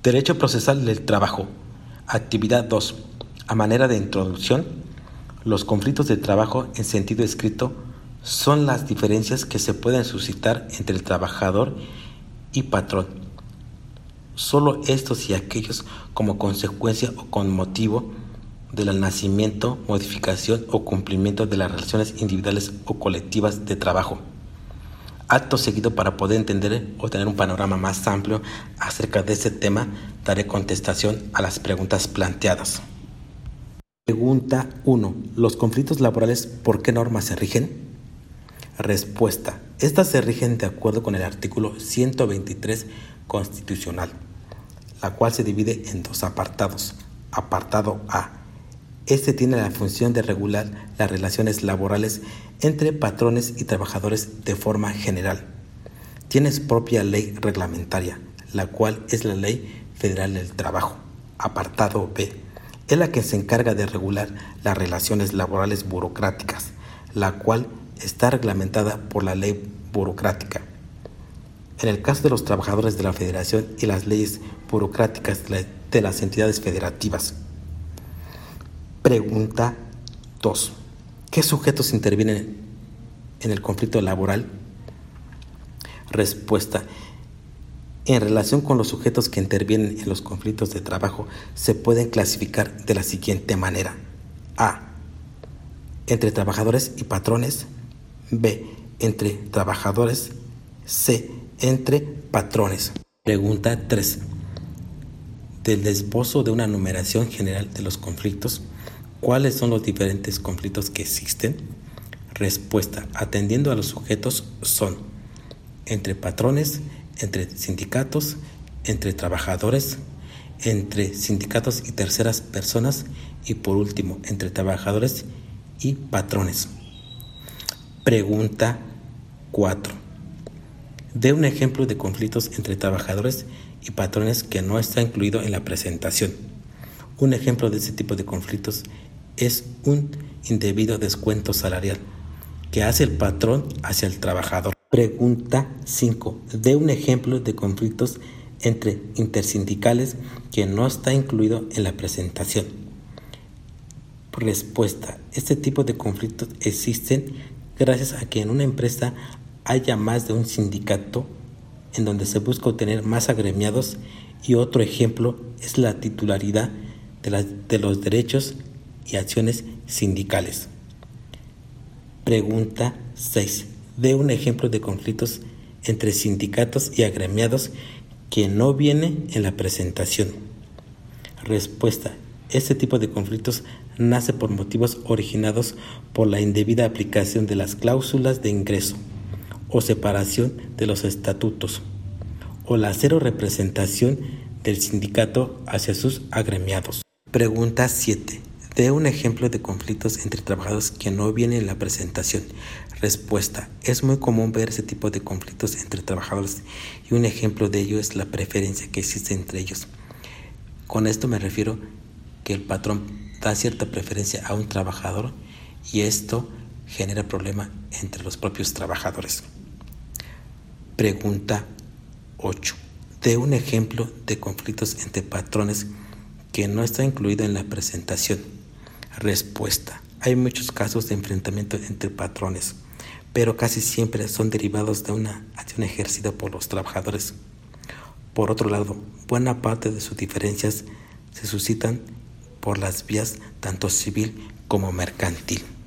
Derecho procesal del trabajo. Actividad 2. A manera de introducción, los conflictos de trabajo en sentido estricto son las diferencias que se pueden suscitar entre el trabajador y patrón. Solo estos y aquellos como consecuencia o con motivo del nacimiento, modificación o cumplimiento de las relaciones individuales o colectivas de trabajo. Acto seguido, para poder entender o tener un panorama más amplio acerca de este tema, daré contestación a las preguntas planteadas. Pregunta 1. ¿Los conflictos laborales por qué normas se rigen? Respuesta. Estas se rigen de acuerdo con el artículo 123 constitucional, la cual se divide en dos apartados. Apartado A. Este tiene la función de regular las relaciones laborales entre patrones y trabajadores de forma general. Tiene su propia ley reglamentaria, la cual es la Ley Federal del Trabajo. Apartado B. Es la que se encarga de regular las relaciones laborales burocráticas, la cual está reglamentada por la ley burocrática. En el caso de los trabajadores de la Federación y las leyes burocráticas de las entidades federativas. Pregunta 2. ¿Qué sujetos intervienen en el conflicto laboral? Respuesta. En relación con los sujetos que intervienen en los conflictos de trabajo, se pueden clasificar de la siguiente manera. A. Entre trabajadores y patrones. B. Entre trabajadores. C. Entre patrones. Pregunta 3. Del esbozo de una numeración general de los conflictos, ¿cuáles son los diferentes conflictos que existen? Respuesta. Atendiendo a los sujetos son entre patrones, entre sindicatos, entre trabajadores, entre sindicatos y terceras personas y por último, entre trabajadores y patrones. Pregunta 4. De un ejemplo de conflictos entre trabajadores y patrones que no está incluido en la presentación. Un ejemplo de este tipo de conflictos es un indebido descuento salarial que hace el patrón hacia el trabajador. Pregunta 5. De un ejemplo de conflictos entre intersindicales que no está incluido en la presentación. Respuesta. Este tipo de conflictos existen gracias a que en una empresa haya más de un sindicato en donde se busca obtener más agremiados, y otro ejemplo es la titularidad de los derechos y acciones sindicales. Pregunta 6. De un ejemplo de conflictos entre sindicatos y agremiados que no viene en la presentación. Respuesta. Este tipo de conflictos nace por motivos originados por la indebida aplicación de las cláusulas de ingreso o separación de los estatutos, o la cero representación del sindicato hacia sus agremiados. Pregunta 7. De un ejemplo de conflictos entre trabajadores que no viene en la presentación. Respuesta. Es muy común ver ese tipo de conflictos entre trabajadores y un ejemplo de ello es la preferencia que existe entre ellos. Con esto me refiero que el patrón da cierta preferencia a un trabajador y esto genera problema entre los propios trabajadores. Pregunta 8. De un ejemplo de conflictos entre patrones que no está incluido en la presentación. Respuesta. Hay muchos casos de enfrentamiento entre patrones, pero casi siempre son derivados de una acción ejercida por los trabajadores. Por otro lado, buena parte de sus diferencias se suscitan por las vías tanto civil como mercantil.